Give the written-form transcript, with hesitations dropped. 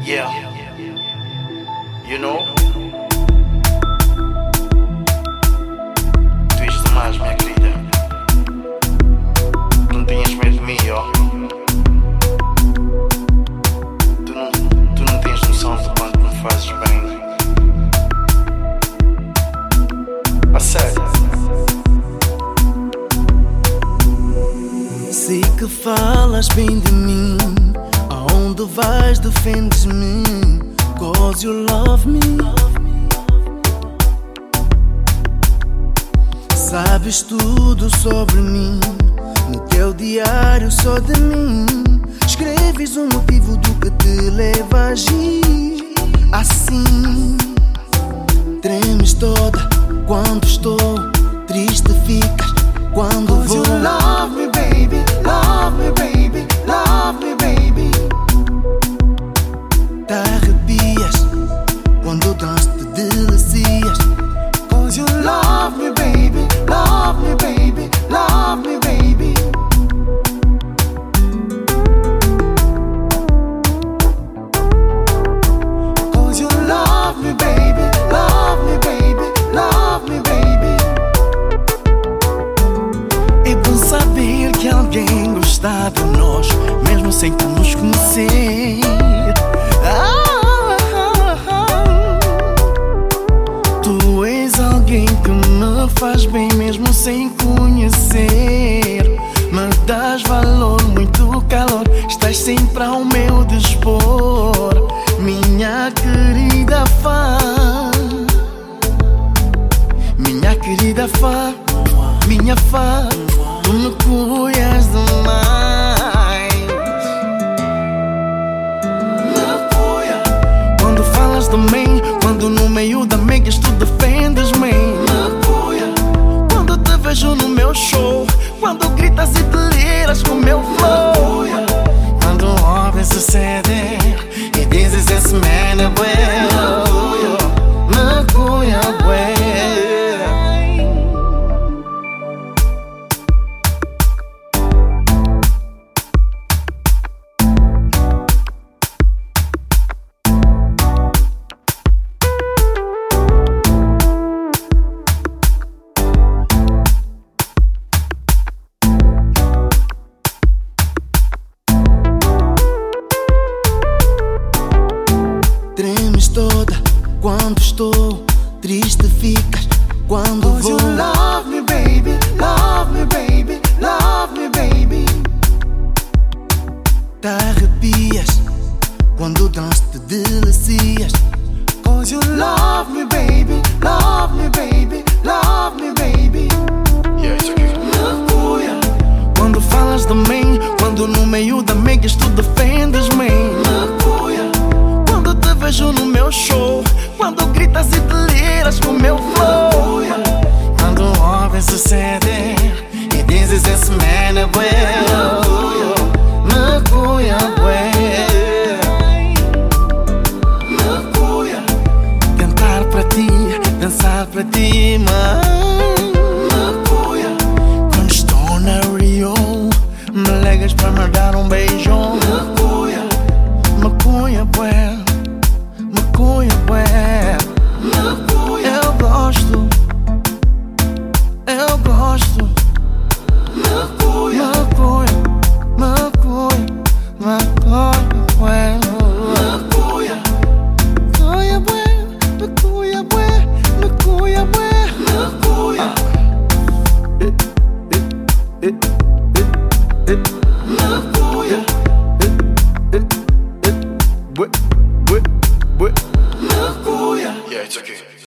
Yeah, you know, tu és demais, minha querida. Não tenhas medo de mim, ó. Tu não tens noção de quanto me fazes bem. A sério. Sei que falas bem de mim, aonde vais defendes-me, 'cause you love me. Sabes tudo sobre mim, no teu diário só de mim escreves o motivo do que te leva a agir assim. Tremes toda quando estou triste, ficas quando vou. You love me baby, love me baby, love me baby. Te arrepias quando danço, te delicias. 'Cause you love me baby, love me baby, love me baby. Cause you love me baby, love me baby, love me baby. É bom saber que alguém gosta de nós, mesmo sem que nos conhecer. Tu és alguém que me faz bem mesmo sem conhecer. Me dás valor, muito calor, estás sempre ao meu dispor. Minha querida fã, minha querida fã, minha fã, tu me cuidas demais. Me cuida, Quando falas de mim, quando no meio da amigas tu defendes-me. me cuida, Quando te vejo no meu show, quando gritas e deliras com meu flow. Quando ouves o CD e dizes esse man é bueno, me cuida, bueno. Tremes toda quando estou triste, ficas quando Cause you vou. love me baby, love me baby, love me baby. Te arrepias quando danço, te delicias. 'Cause you love me baby, love me baby, love me baby. Yeah, isso aqui. Me cuida, Quando falas de mim, quando no meio da amigas tu defendes-me. me cuida, Quando te vejo no meu show, quando gritas e deliras com meu flow. Quando ouves o CD e dizes esse man é bueno, me cuida, bueno. me cuida, Cantar para ti, dançar para ti, mãe. me cuida, Quando estou na Rio, me ligas para me dar um beijo. me cuida, Maconha, bué, maconha, bué. me cuida, Eu gosto, me cuida. maconha, maconha, maconha.